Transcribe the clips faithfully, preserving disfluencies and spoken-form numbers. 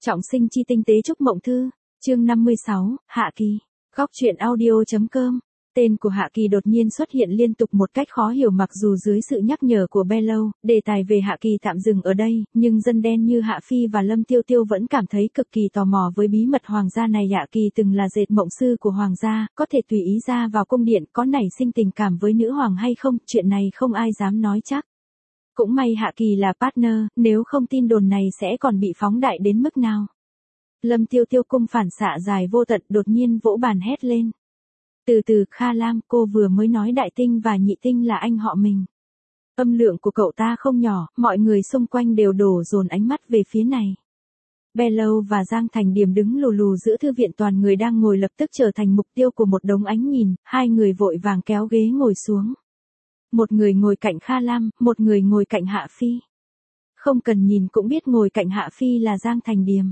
Trọng sinh chi tinh tế chúc mộng thư, chương năm mươi sáu, Hạ Kỳ. Góc truyện audio.com. Tên của Hạ Kỳ đột nhiên xuất hiện liên tục một cách khó hiểu, mặc dù dưới sự nhắc nhở của Bello, đề tài về Hạ Kỳ tạm dừng ở đây, nhưng dân đen như Hạ Phi và Lâm Tiêu Tiêu vẫn cảm thấy cực kỳ tò mò với bí mật hoàng gia này. Hạ Kỳ từng là dệt mộng sư của hoàng gia, có thể tùy ý ra vào cung điện, có nảy sinh tình cảm với nữ hoàng hay không, chuyện này không ai dám nói chắc. Cũng may Hạ Kỳ là partner, nếu không tin đồn này sẽ còn bị phóng đại đến mức nào. Lâm Tiêu Tiêu cung phản xạ dài vô tận đột nhiên vỗ bàn hét lên. Từ từ, Kha Lam, cô vừa mới nói đại tinh và nhị tinh là anh họ mình. Âm lượng của cậu ta không nhỏ, mọi người xung quanh đều đổ dồn ánh mắt về phía này. Bello và Giang Thành Điềm đứng lù lù giữa thư viện, toàn người đang ngồi lập tức trở thành mục tiêu của một đống ánh nhìn, hai người vội vàng kéo ghế ngồi xuống. Một người ngồi cạnh Kha Lam, một người ngồi cạnh Hạ Phi. Không cần nhìn cũng biết ngồi cạnh Hạ Phi là Giang Thành Điềm.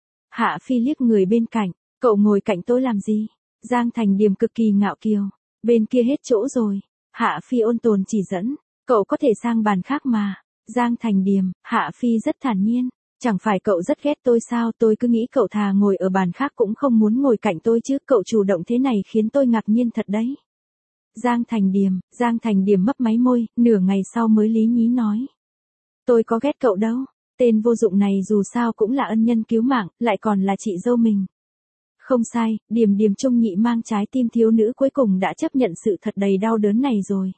Hạ Phi liếc người bên cạnh, cậu ngồi cạnh tôi làm gì? Giang Thành Điềm cực kỳ ngạo kiều, bên kia hết chỗ rồi. Hạ Phi ôn tồn chỉ dẫn, cậu có thể sang bàn khác mà. Giang Thành Điềm, Hạ Phi rất thản nhiên, chẳng phải cậu rất ghét tôi sao? Tôi cứ nghĩ cậu thà ngồi ở bàn khác cũng không muốn ngồi cạnh tôi chứ, cậu chủ động thế này khiến tôi ngạc nhiên thật đấy. Giang Thành Điềm, Giang Thành Điềm mấp máy môi, nửa ngày sau mới lý nhí nói. Tôi có ghét cậu đâu, tên vô dụng này dù sao cũng là ân nhân cứu mạng, lại còn là chị dâu mình. Không sai, Điềm Điềm trung nhị mang trái tim thiếu nữ cuối cùng đã chấp nhận sự thật đầy đau đớn này rồi.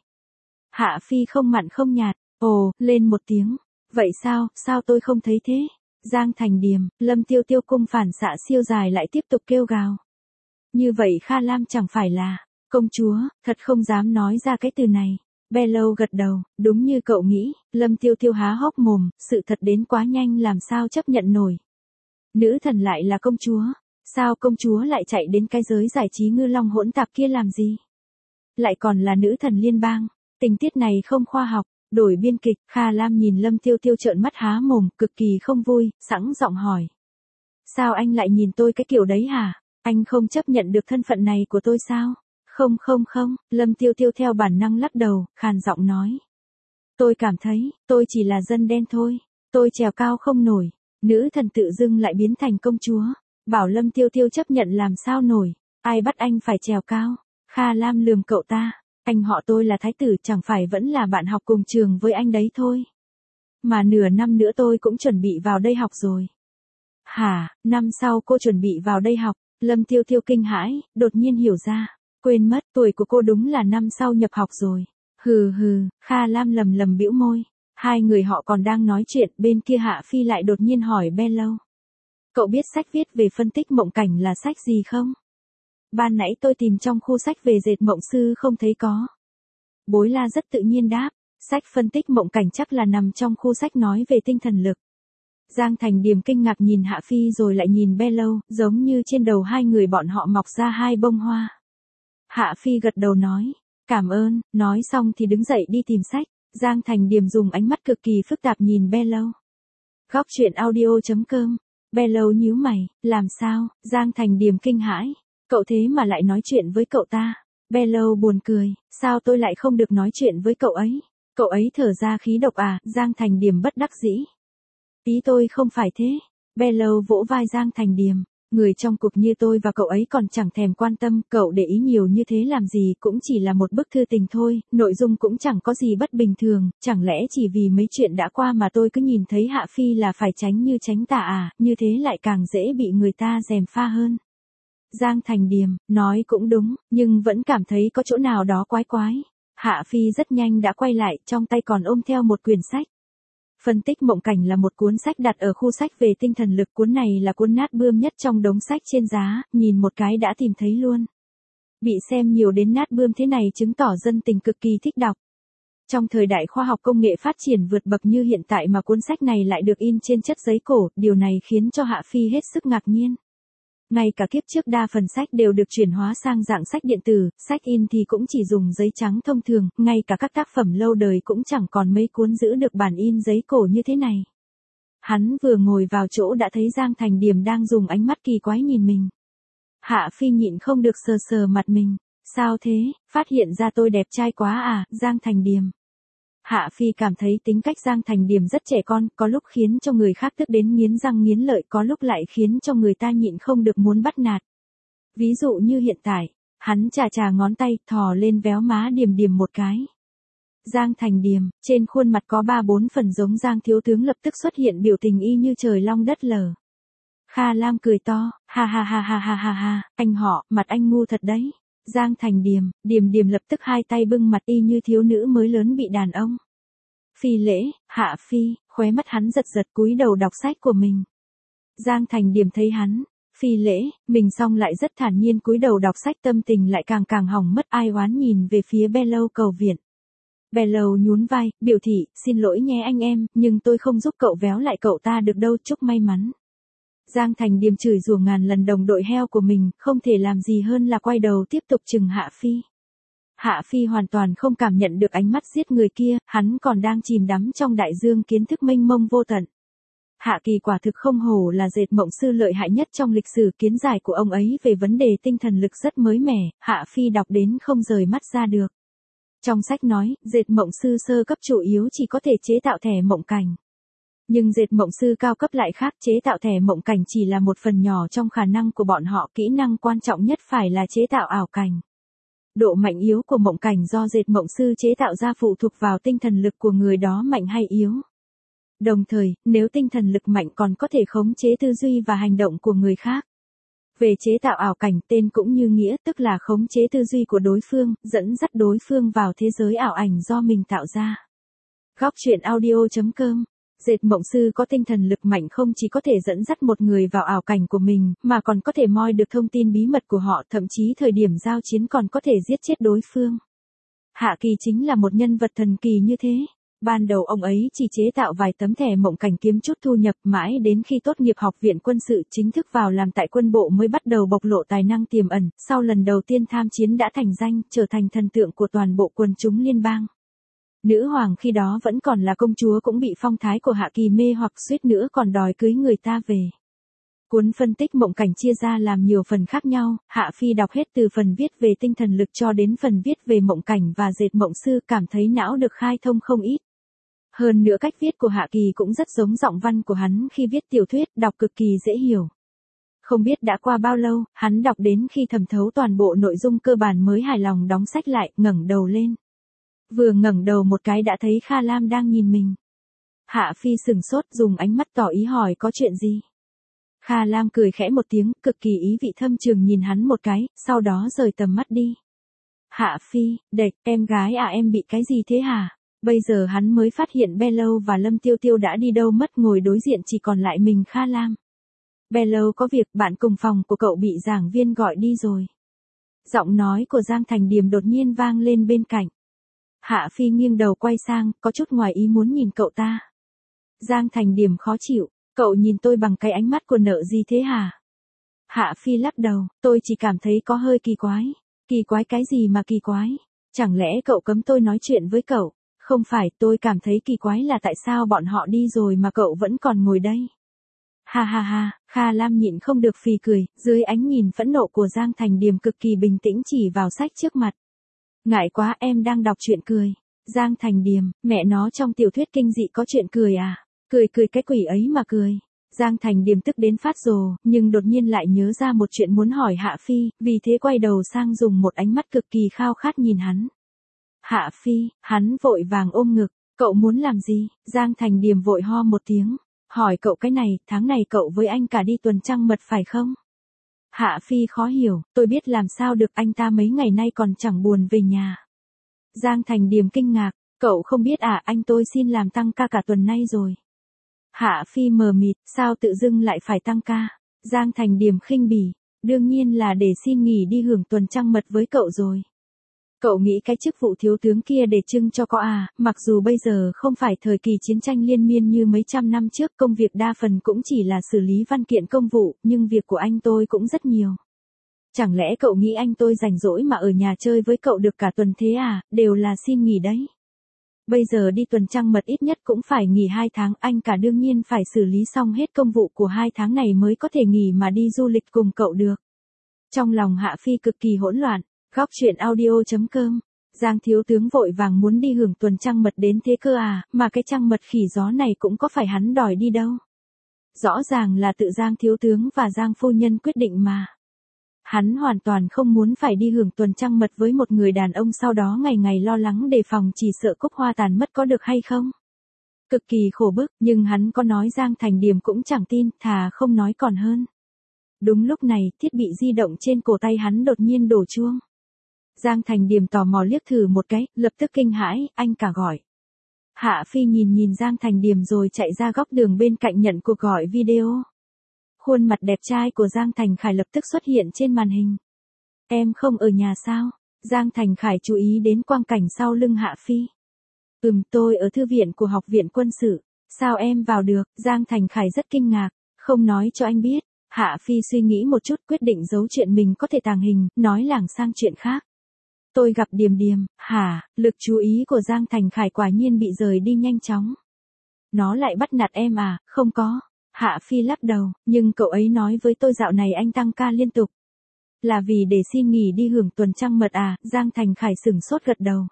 Hạ Phi không mặn không nhạt, ồ, lên một tiếng. Vậy sao, sao tôi không thấy thế? Giang Thành Điềm, Lâm Tiêu Tiêu cung phản xạ siêu dài lại tiếp tục kêu gào. Như vậy Kha Lam chẳng phải là công chúa, thật không dám nói ra cái từ này. Bello gật đầu, đúng như cậu nghĩ. Lâm Tiêu Tiêu há hốc mồm, sự thật đến quá nhanh làm sao chấp nhận nổi. Nữ thần lại là công chúa, sao công chúa lại chạy đến cái giới giải trí ngư long hỗn tạp kia làm gì? Lại còn là nữ thần liên bang, tình tiết này không khoa học. Đổi biên kịch, Kha Lam nhìn Lâm Tiêu Tiêu trợn mắt há mồm, cực kỳ không vui, sẵn giọng hỏi. Sao anh lại nhìn tôi cái kiểu đấy hả? Anh không chấp nhận được thân phận này của tôi sao? Không không không, Lâm Tiêu Tiêu theo bản năng lắc đầu, khàn giọng nói. Tôi cảm thấy, tôi chỉ là dân đen thôi, tôi trèo cao không nổi. Nữ thần tự dưng lại biến thành công chúa, bảo Lâm Tiêu Tiêu chấp nhận làm sao nổi, ai bắt anh phải trèo cao? Kha Lam lườm cậu ta, anh họ tôi là thái tử, chẳng phải vẫn là bạn học cùng trường với anh đấy thôi. Mà nửa năm nữa tôi cũng chuẩn bị vào đây học rồi. Hả, năm sau cô chuẩn bị vào đây học? Lâm Tiêu Tiêu kinh hãi, đột nhiên hiểu ra. Quên mất, tuổi của cô đúng là năm sau nhập học rồi. Hừ hừ, Kha Lam lầm lầm bĩu môi. Hai người họ còn đang nói chuyện, bên kia Hạ Phi lại đột nhiên hỏi Bello. Cậu biết sách viết về phân tích mộng cảnh là sách gì không? Ban nãy tôi tìm trong khu sách về dệt mộng sư không thấy có. Bối La rất tự nhiên đáp, sách phân tích mộng cảnh chắc là nằm trong khu sách nói về tinh thần lực. Giang Thành Điềm kinh ngạc nhìn Hạ Phi rồi lại nhìn Bello, giống như trên đầu hai người bọn họ mọc ra hai bông hoa. Hạ Phi gật đầu nói, cảm ơn, nói xong thì đứng dậy đi tìm sách. Giang Thành Điềm dùng ánh mắt cực kỳ phức tạp nhìn Bello. Góc truyện audio.com. Bello nhíu mày, làm sao? Giang Thành Điềm kinh hãi, cậu thế mà lại nói chuyện với cậu ta. Bello buồn cười, sao tôi lại không được nói chuyện với cậu ấy? Cậu ấy thở ra khí độc à? Giang Thành Điềm bất đắc dĩ. Ý tôi không phải thế. Bello vỗ vai Giang Thành Điềm. Người trong cục như tôi và cậu ấy còn chẳng thèm quan tâm, cậu để ý nhiều như thế làm gì, cũng chỉ là một bức thư tình thôi, nội dung cũng chẳng có gì bất bình thường, chẳng lẽ chỉ vì mấy chuyện đã qua mà tôi cứ nhìn thấy Hạ Phi là phải tránh như tránh tà à, như thế lại càng dễ bị người ta gièm pha hơn. Giang Thành Điềm, nói cũng đúng, nhưng vẫn cảm thấy có chỗ nào đó quái quái. Hạ Phi rất nhanh đã quay lại, trong tay còn ôm theo một quyển sách. Phân tích mộng cảnh là một cuốn sách đặt ở khu sách về tinh thần lực, cuốn này là cuốn nát bươm nhất trong đống sách trên giá, nhìn một cái đã tìm thấy luôn. Bị xem nhiều đến nát bươm thế này chứng tỏ dân tình cực kỳ thích đọc. Trong thời đại khoa học công nghệ phát triển vượt bậc như hiện tại mà cuốn sách này lại được in trên chất giấy cổ, điều này khiến cho Hạ Phi hết sức ngạc nhiên. Ngay cả kiếp trước đa phần sách đều được chuyển hóa sang dạng sách điện tử, sách in thì cũng chỉ dùng giấy trắng thông thường, ngay cả các tác phẩm lâu đời cũng chẳng còn mấy cuốn giữ được bản in giấy cổ như thế này. Hắn vừa ngồi vào chỗ đã thấy Giang Thành Điềm đang dùng ánh mắt kỳ quái nhìn mình. Hạ Phi nhịn không được sờ sờ mặt mình, sao thế, phát hiện ra tôi đẹp trai quá à? Giang Thành Điềm. Hạ Phi cảm thấy tính cách Giang Thành Điềm rất trẻ con, có lúc khiến cho người khác tức đến nghiến răng nghiến lợi, có lúc lại khiến cho người ta nhịn không được muốn bắt nạt. Ví dụ như hiện tại, hắn chà chà ngón tay, thò lên véo má Điềm Điềm một cái. Giang Thành Điềm, trên khuôn mặt có ba bốn phần giống Giang thiếu tướng lập tức xuất hiện biểu tình y như trời long đất lở. Kha Lam cười to, ha ha ha ha ha ha ha, anh họ, mặt anh ngu thật đấy. Giang Thành Điềm, Điềm Điềm lập tức hai tay bưng mặt y như thiếu nữ mới lớn bị đàn ông. Phi lễ, Hạ Phi, khóe mắt hắn giật giật cúi đầu đọc sách của mình. Giang Thành Điềm thấy hắn, phi lễ, mình xong lại rất thản nhiên cúi đầu đọc sách, tâm tình lại càng càng hỏng mất, ai oán nhìn về phía Bello cầu viện. Bello nhún vai, biểu thị, xin lỗi nhé anh em, nhưng tôi không giúp cậu véo lại cậu ta được đâu, chúc may mắn. Giang Thành Điềm chửi rủa ngàn lần đồng đội heo của mình, không thể làm gì hơn là quay đầu tiếp tục chừng Hạ Phi. Hạ Phi hoàn toàn không cảm nhận được ánh mắt giết người kia, hắn còn đang chìm đắm trong đại dương kiến thức mênh mông vô tận. Hạ Kỳ quả thực không hổ là dệt mộng sư lợi hại nhất trong lịch sử, kiến giải của ông ấy về vấn đề tinh thần lực rất mới mẻ, Hạ Phi đọc đến không rời mắt ra được. Trong sách nói, dệt mộng sư sơ cấp chủ yếu chỉ có thể chế tạo thẻ mộng cảnh. Nhưng dệt mộng sư cao cấp lại khác, chế tạo thẻ mộng cảnh chỉ là một phần nhỏ trong khả năng của bọn họ, kỹ năng quan trọng nhất phải là chế tạo ảo cảnh. Độ mạnh yếu của mộng cảnh do dệt mộng sư chế tạo ra phụ thuộc vào tinh thần lực của người đó mạnh hay yếu. Đồng thời, nếu tinh thần lực mạnh còn có thể khống chế tư duy và hành động của người khác. Về chế tạo ảo cảnh, tên cũng như nghĩa, tức là khống chế tư duy của đối phương, dẫn dắt đối phương vào thế giới ảo ảnh do mình tạo ra. Góc truyện audio chấm com. Dệt mộng sư có tinh thần lực mạnh không chỉ có thể dẫn dắt một người vào ảo cảnh của mình, mà còn có thể moi được thông tin bí mật của họ, thậm chí thời điểm giao chiến còn có thể giết chết đối phương. Hạ Kỳ chính là một nhân vật thần kỳ như thế. Ban đầu ông ấy chỉ chế tạo vài tấm thẻ mộng cảnh kiếm chút thu nhập, mãi đến khi tốt nghiệp học viện quân sự chính thức vào làm tại quân bộ mới bắt đầu bộc lộ tài năng tiềm ẩn, sau lần đầu tiên tham chiến đã thành danh, trở thành thần tượng của toàn bộ quần chúng liên bang. Nữ hoàng khi đó vẫn còn là công chúa cũng bị phong thái của Hạ Kỳ mê hoặc, suýt nữa còn đòi cưới người ta về. Cuốn phân tích mộng cảnh chia ra làm nhiều phần khác nhau, Hạ Phi đọc hết từ phần viết về tinh thần lực cho đến phần viết về mộng cảnh và dệt mộng sư, cảm thấy não được khai thông không ít. Hơn nữa cách viết của Hạ Kỳ cũng rất giống giọng văn của hắn khi viết tiểu thuyết, đọc cực kỳ dễ hiểu. Không biết đã qua bao lâu, hắn đọc đến khi thẩm thấu toàn bộ nội dung cơ bản mới hài lòng đóng sách lại, ngẩng đầu lên. Vừa ngẩng đầu một cái đã thấy Kha Lam đang nhìn mình. Hạ Phi sừng sốt, dùng ánh mắt tỏ ý hỏi có chuyện gì. Kha Lam cười khẽ một tiếng, cực kỳ ý vị thâm trường nhìn hắn một cái, sau đó rời tầm mắt đi. Hạ Phi, đệch, em gái à, em bị cái gì thế hả? Bây giờ hắn mới phát hiện Bello và Lâm Tiêu Tiêu đã đi đâu mất, ngồi đối diện chỉ còn lại mình Kha Lam. Bello có việc, bạn cùng phòng của cậu bị giảng viên gọi đi rồi. Giọng nói của Giang Thành Điềm đột nhiên vang lên bên cạnh. Hạ Phi nghiêng đầu quay sang, có chút ngoài ý muốn nhìn cậu ta. Giang Thành Điềm khó chịu, cậu nhìn tôi bằng cái ánh mắt của nợ gì thế hả? Hạ Phi lắc đầu, tôi chỉ cảm thấy có hơi kỳ quái. Kỳ quái cái gì mà kỳ quái? Chẳng lẽ cậu cấm tôi nói chuyện với cậu? Không phải, tôi cảm thấy kỳ quái là tại sao bọn họ đi rồi mà cậu vẫn còn ngồi đây. Ha ha ha, Kha Lam nhịn không được phì cười, dưới ánh nhìn phẫn nộ của Giang Thành Điềm cực kỳ bình tĩnh chỉ vào sách trước mặt. Ngại quá, em đang đọc truyện cười. Giang Thành Điềm, mẹ nó, trong tiểu thuyết kinh dị có chuyện cười à? Cười cười cái quỷ ấy mà cười. Giang Thành Điềm tức đến phát rồ, nhưng đột nhiên lại nhớ ra một chuyện muốn hỏi Hạ Phi, vì thế quay đầu sang dùng một ánh mắt cực kỳ khao khát nhìn hắn. Hạ Phi, hắn vội vàng ôm ngực, cậu muốn làm gì? Giang Thành Điềm vội ho một tiếng, hỏi cậu cái này, tháng này cậu với anh cả đi tuần trăng mật phải không? Hạ Phi khó hiểu, tôi biết làm sao được, anh ta mấy ngày nay còn chẳng buồn về nhà. Giang Thành Điềm kinh ngạc, cậu không biết à, anh tôi xin làm tăng ca cả tuần nay rồi. Hạ Phi mờ mịt, sao tự dưng lại phải tăng ca? Giang Thành Điềm khinh bỉ, đương nhiên là để xin nghỉ đi hưởng tuần trăng mật với cậu rồi. Cậu nghĩ cái chức vụ thiếu tướng kia để trưng cho có à, mặc dù bây giờ không phải thời kỳ chiến tranh liên miên như mấy trăm năm trước, công việc đa phần cũng chỉ là xử lý văn kiện công vụ, nhưng việc của anh tôi cũng rất nhiều. Chẳng lẽ cậu nghĩ anh tôi rảnh rỗi mà ở nhà chơi với cậu được cả tuần thế à, đều là xin nghỉ đấy. Bây giờ đi tuần trăng mật ít nhất cũng phải nghỉ hai tháng, anh cả đương nhiên phải xử lý xong hết công vụ của hai tháng này mới có thể nghỉ mà đi du lịch cùng cậu được. Trong lòng Hạ Phi cực kỳ hỗn loạn. Góc truyện audio chấm com Giang thiếu tướng vội vàng muốn đi hưởng tuần trăng mật đến thế cơ à, mà cái trăng mật khỉ gió này cũng có phải hắn đòi đi đâu. Rõ ràng là tự Giang thiếu tướng và Giang phu nhân quyết định mà. Hắn hoàn toàn không muốn phải đi hưởng tuần trăng mật với một người đàn ông sau đó ngày ngày lo lắng đề phòng chỉ sợ cúc hoa tàn mất có được hay không. Cực kỳ khổ bức, nhưng hắn có nói Giang Thành Điềm cũng chẳng tin, thà không nói còn hơn. Đúng lúc này, thiết bị di động trên cổ tay hắn đột nhiên đổ chuông. Giang Thành Điềm tò mò liếc thử một cái, lập tức kinh hãi, anh cả gọi. Hạ Phi nhìn nhìn Giang Thành Điềm rồi chạy ra góc đường bên cạnh nhận cuộc gọi video. Khuôn mặt đẹp trai của Giang Thành Khải lập tức xuất hiện trên màn hình. Em không ở nhà sao? Giang Thành Khải chú ý đến quang cảnh sau lưng Hạ Phi. Ừm, tôi ở thư viện của học viện quân sự. Sao em vào được? Giang Thành Khải rất kinh ngạc. Không nói cho anh biết. Hạ Phi suy nghĩ một chút quyết định giấu chuyện mình có thể tàng hình, nói lảng sang chuyện khác. Tôi gặp Điềm Điềm. Hả? Lực chú ý của Giang Thành Khải quả nhiên bị rời đi nhanh chóng. Nó lại bắt nạt em à? Không có. Hạ Phi lắc đầu, nhưng cậu ấy nói với tôi dạo này anh tăng ca liên tục. Là vì để xin nghỉ đi hưởng tuần trăng mật à? Giang Thành Khải sửng sốt gật đầu.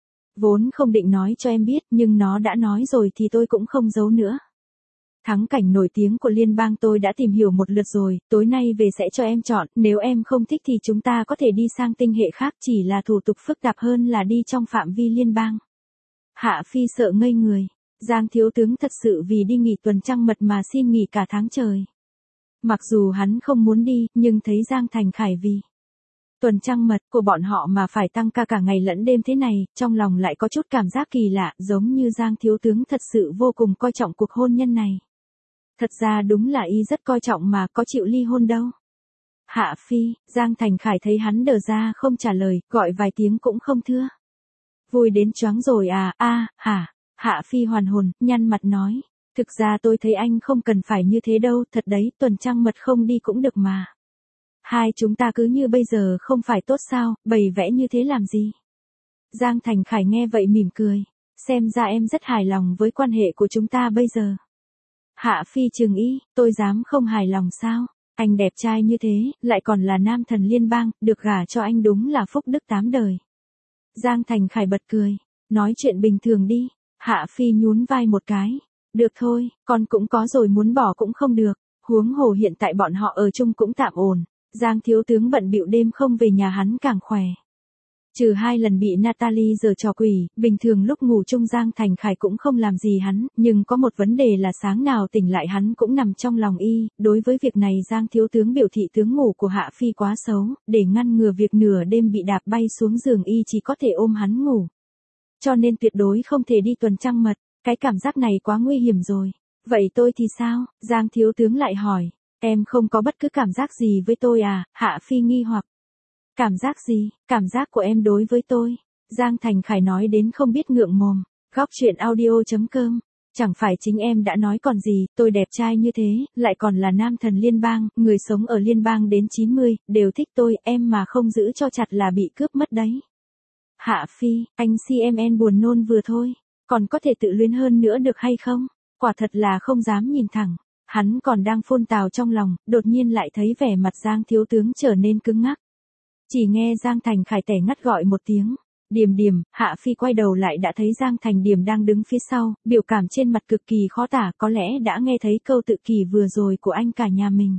Vốn không định nói cho em biết, nhưng nó đã nói rồi thì tôi cũng không giấu nữa. Thắng cảnh nổi tiếng của liên bang tôi đã tìm hiểu một lượt rồi, tối nay về sẽ cho em chọn, nếu em không thích thì chúng ta có thể đi sang tinh hệ khác, chỉ là thủ tục phức tạp hơn là đi trong phạm vi liên bang. Hạ Phi sợ ngây người, Giang thiếu tướng thật sự vì đi nghỉ tuần trăng mật mà xin nghỉ cả tháng trời. Mặc dù hắn không muốn đi, nhưng thấy Giang Thành Khải vì tuần trăng mật của bọn họ mà phải tăng ca cả ngày lẫn đêm thế này, trong lòng lại có chút cảm giác kỳ lạ, giống như Giang thiếu tướng thật sự vô cùng coi trọng cuộc hôn nhân này. Thật ra đúng là y rất coi trọng mà, có chịu ly hôn đâu. Hạ Phi, Giang Thành Khải thấy hắn đờ ra không trả lời, gọi vài tiếng cũng không thưa. Vui đến choáng rồi à, a, hả? Hạ Phi hoàn hồn, nhăn mặt nói. Thực ra tôi thấy anh không cần phải như thế đâu, thật đấy, tuần trăng mật không đi cũng được mà. Hai chúng ta cứ như bây giờ không phải tốt sao, bày vẽ như thế làm gì? Giang Thành Khải nghe vậy mỉm cười. Xem ra em rất hài lòng với quan hệ của chúng ta bây giờ. Hạ Phi trừng ý, tôi dám không hài lòng sao? Anh đẹp trai như thế, lại còn là nam thần liên bang, được gả cho anh đúng là phúc đức tám đời. Giang Thành Khải bật cười. Nói chuyện bình thường đi. Hạ Phi nhún vai một cái. Được thôi, con cũng có rồi muốn bỏ cũng không được. Huống hồ hiện tại bọn họ ở chung cũng tạm ổn. Giang thiếu tướng bận bịu đêm không về nhà hắn càng khỏe. Trừ hai lần bị Natalie giở trò quỷ, bình thường lúc ngủ chung Giang Thành Khải cũng không làm gì hắn, nhưng có một vấn đề là sáng nào tỉnh lại hắn cũng nằm trong lòng y, đối với việc này Giang thiếu tướng biểu thị tướng ngủ của Hạ Phi quá xấu, để ngăn ngừa việc nửa đêm bị đạp bay xuống giường y chỉ có thể ôm hắn ngủ. Cho nên tuyệt đối không thể đi tuần trăng mật, cái cảm giác này quá nguy hiểm rồi. Vậy tôi thì sao? Giang thiếu tướng lại hỏi, em không có bất cứ cảm giác gì với tôi à? Hạ Phi nghi hoặc. Cảm giác gì? Cảm giác của em đối với tôi. Giang Thành Khải nói đến không biết ngượng mồm. Góc chuyện audio chấm com. Chẳng phải chính em đã nói còn gì, tôi đẹp trai như thế, lại còn là nam thần liên bang, người sống ở liên bang đến chín mươi, đều thích tôi, em mà không giữ cho chặt là bị cướp mất đấy. Hạ Phi, anh xê em en buồn nôn vừa thôi, còn có thể tự luyến hơn nữa được hay không? Quả thật là không dám nhìn thẳng. Hắn còn đang phôn tào trong lòng, đột nhiên lại thấy vẻ mặt Giang thiếu tướng trở nên cứng ngắc. Chỉ nghe Giang Thành Khải tẻ ngắt gọi một tiếng. Điềm Điềm, Hạ Phi quay đầu lại đã thấy Giang Thành Điềm đang đứng phía sau, biểu cảm trên mặt cực kỳ khó tả, có lẽ đã nghe thấy câu tự kỷ vừa rồi của anh cả nhà mình.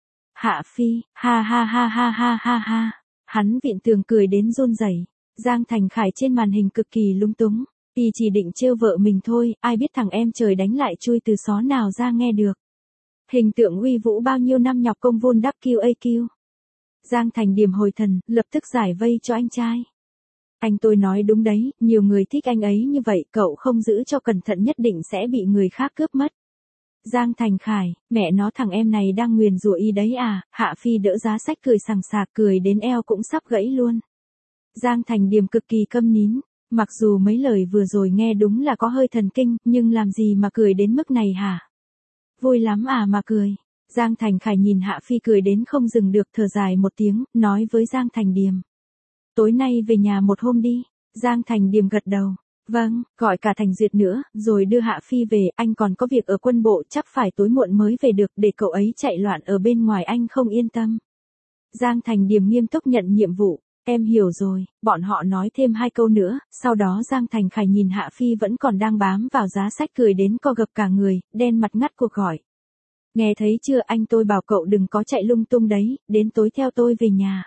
Hạ Phi, ha ha ha ha ha ha ha. Hắn vịn tường cười đến run rẩy. Giang Thành Khải trên màn hình cực kỳ lung túng. Y chỉ định trêu vợ mình thôi, ai biết thằng em trời đánh lại chui từ xó nào ra nghe được. Hình tượng uy vũ bao nhiêu năm nhọc công vun đắp quy a quy. Giang Thành Điềm hồi thần, lập tức giải vây cho anh trai. Anh tôi nói đúng đấy, nhiều người thích anh ấy như vậy, cậu không giữ cho cẩn thận nhất định sẽ bị người khác cướp mất. Giang Thành Khải, mẹ nó thằng em này đang nguyền rủa y đấy à? Hạ Phi đỡ giá sách cười sằng sạc, cười đến eo cũng sắp gãy luôn. Giang Thành Điềm cực kỳ câm nín, mặc dù mấy lời vừa rồi nghe đúng là có hơi thần kinh, nhưng làm gì mà cười đến mức này hả? Vui lắm à mà cười. Giang Thành Khải nhìn Hạ Phi cười đến không dừng được, thở dài một tiếng, nói với Giang Thành Điềm. Tối nay về nhà một hôm đi. Giang Thành Điềm gật đầu. Vâng, gọi cả Thành Duyệt nữa, rồi đưa Hạ Phi về, anh còn có việc ở quân bộ, chắc phải tối muộn mới về được, để cậu ấy chạy loạn ở bên ngoài anh không yên tâm. Giang Thành Điềm nghiêm túc nhận nhiệm vụ. Em hiểu rồi, bọn họ nói thêm hai câu nữa, sau đó Giang Thành Khải nhìn Hạ Phi vẫn còn đang bám vào giá sách cười đến co gập cả người, đen mặt ngắt cuộc gọi. Nghe thấy chưa, anh tôi bảo cậu đừng có chạy lung tung đấy, đến tối theo tôi về nhà.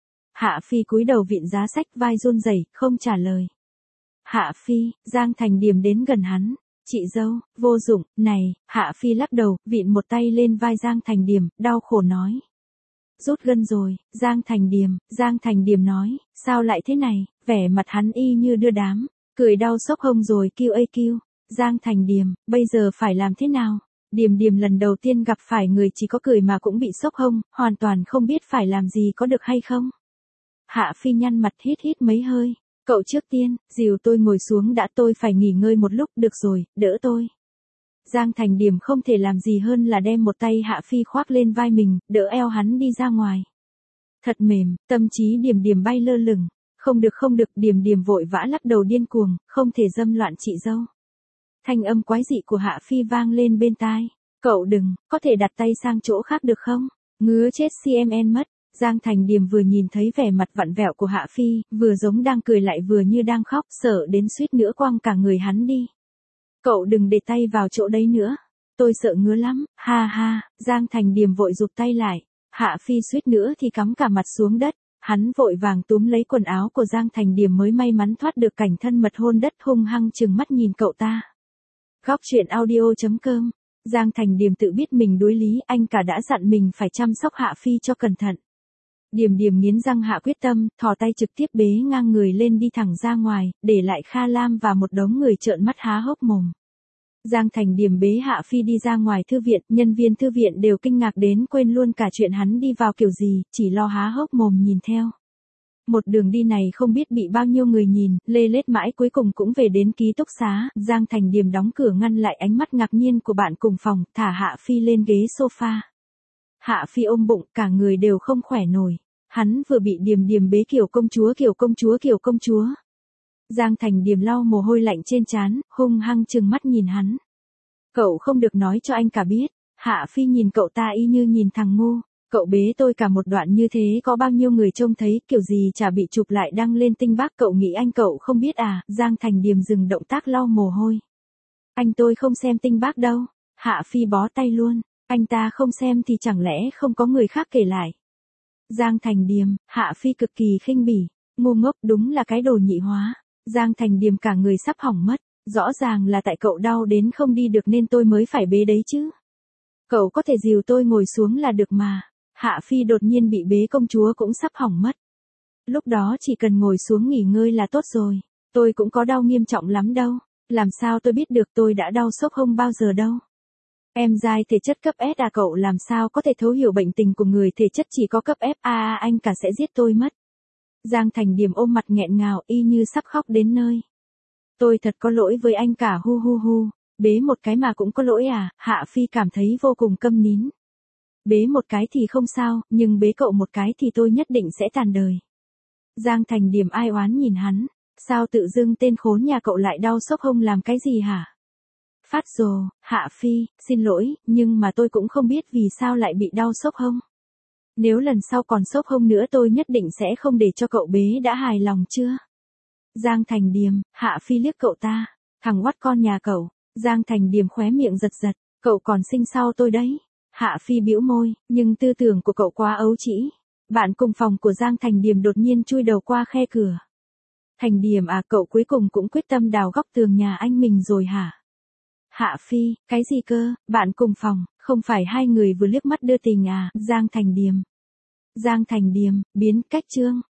Hạ Phi cúi đầu vịn giá sách, vai run rẩy, không trả lời. Hạ Phi, Giang Thành Điềm đến gần hắn. Chị dâu, vô dụng, này, Hạ Phi lắc đầu, vịn một tay lên vai Giang Thành Điềm, đau khổ nói. Rút gân rồi, Giang Thành Điềm, Giang Thành Điềm nói, sao lại thế này, vẻ mặt hắn y như đưa đám, cười đau sốc hông rồi kêu ây kêu. Giang Thành Điềm, bây giờ phải làm thế nào? Điềm Điềm lần đầu tiên gặp phải người chỉ có cười mà cũng bị sốc hông, hoàn toàn không biết phải làm gì có được hay không. Hạ Phi nhăn mặt hít hít mấy hơi. Cậu trước tiên, dìu tôi ngồi xuống đã, tôi phải nghỉ ngơi một lúc, được rồi, đỡ tôi. Giang Thành Điềm không thể làm gì hơn là đem một tay Hạ Phi khoác lên vai mình, đỡ eo hắn đi ra ngoài. Thật mềm, tâm trí Điềm Điềm bay lơ lửng. Không được không được, Điềm Điềm vội vã lắc đầu điên cuồng, không thể dâm loạn chị dâu. Thanh âm quái dị của Hạ Phi vang lên bên tai. Cậu đừng, có thể đặt tay sang chỗ khác được không? Ngứa chết xê em en mất. Giang Thành Điềm vừa nhìn thấy vẻ mặt vặn vẹo của Hạ Phi, vừa giống đang cười lại vừa như đang khóc, sợ đến suýt nữa quăng cả người hắn đi. Cậu đừng để tay vào chỗ đấy nữa. Tôi sợ ngứa lắm, ha ha, Giang Thành Điềm vội rụt tay lại. Hạ Phi suýt nữa thì cắm cả mặt xuống đất. Hắn vội vàng túm lấy quần áo của Giang Thành Điềm mới may mắn thoát được cảnh thân mật hôn đất, hung hăng trừng mắt nhìn cậu ta. Góc truyện audio chấm com. Giang Thành Điềm tự biết mình đuối lý, anh cả đã dặn mình phải chăm sóc Hạ Phi cho cẩn thận. Điềm Điềm nghiến răng hạ quyết tâm, thò tay trực tiếp bế ngang người lên đi thẳng ra ngoài, để lại Kha Lam và một đống người trợn mắt há hốc mồm. Giang Thành Điềm bế Hạ Phi đi ra ngoài thư viện, nhân viên thư viện đều kinh ngạc đến quên luôn cả chuyện hắn đi vào kiểu gì, chỉ lo há hốc mồm nhìn theo. Một đường đi này không biết bị bao nhiêu người nhìn, lê lết mãi cuối cùng cũng về đến ký túc xá, Giang Thành Điềm đóng cửa ngăn lại ánh mắt ngạc nhiên của bạn cùng phòng, thả Hạ Phi lên ghế sofa. Hạ Phi ôm bụng, cả người đều không khỏe nổi. Hắn vừa bị Điềm Điềm bế kiểu công chúa kiểu công chúa kiểu công chúa. Giang Thành Điềm lau mồ hôi lạnh trên trán, hung hăng trừng mắt nhìn hắn. Cậu không được nói cho anh cả biết. Hạ Phi nhìn cậu ta y như nhìn thằng ngu. Cậu bế tôi cả một đoạn như thế có bao nhiêu người trông thấy, kiểu gì chả bị chụp lại đăng lên Tinh Bác, cậu nghĩ anh cậu không biết à? Giang Thành Điềm dừng động tác lau mồ hôi. Anh tôi không xem Tinh Bác đâu. Hạ Phi bó tay luôn. Anh ta không xem thì chẳng lẽ không có người khác kể lại. Giang Thành Điềm, Hạ Phi cực kỳ khinh bỉ, ngu ngốc, đúng là cái đồ nhị hóa. Giang Thành Điềm cả người sắp hỏng mất, rõ ràng là tại cậu đau đến không đi được nên tôi mới phải bế đấy chứ. Cậu có thể dìu tôi ngồi xuống là được mà. Hạ Phi đột nhiên bị bế công chúa cũng sắp hỏng mất. Lúc đó chỉ cần ngồi xuống nghỉ ngơi là tốt rồi, tôi cũng có đau nghiêm trọng lắm đâu, làm sao tôi biết được, tôi đã đau sốc hông bao giờ đâu. Em giai thể chất cấp S à, cậu làm sao có thể thấu hiểu bệnh tình của người thể chất chỉ có cấp F a à, anh cả sẽ giết tôi mất. Giang Thành Điềm ôm mặt nghẹn ngào y như sắp khóc đến nơi. Tôi thật có lỗi với anh cả, hu hu hu, bế một cái mà cũng có lỗi à? Hạ Phi cảm thấy vô cùng câm nín. Bế một cái thì không sao, nhưng bế cậu một cái thì tôi nhất định sẽ tàn đời. Giang Thành Điềm ai oán nhìn hắn, sao tự dưng tên khốn nhà cậu lại đau sốc hông làm cái gì hả? Phát rồ, Hạ Phi, xin lỗi, nhưng mà tôi cũng không biết vì sao lại bị đau sốc hông. Nếu lần sau còn sốc hông nữa tôi nhất định sẽ không để cho cậu bế, đã hài lòng chưa? Giang Thành Điềm, Hạ Phi liếc cậu ta, thằng oắt con nhà cậu. Giang Thành Điềm khóe miệng giật giật, cậu còn sinh sau tôi đấy. Hạ Phi bĩu môi, nhưng tư tưởng của cậu quá ấu trĩ. Bạn cùng phòng của Giang Thành Điềm đột nhiên chui đầu qua khe cửa. Thành Điềm à, cậu cuối cùng cũng quyết tâm đào góc tường nhà anh mình rồi hả? Hạ Phi, cái gì cơ, bạn cùng phòng, không phải hai người vừa liếc mắt đưa tình à? Giang Thành Điềm. Giang Thành Điềm, biến cách chương.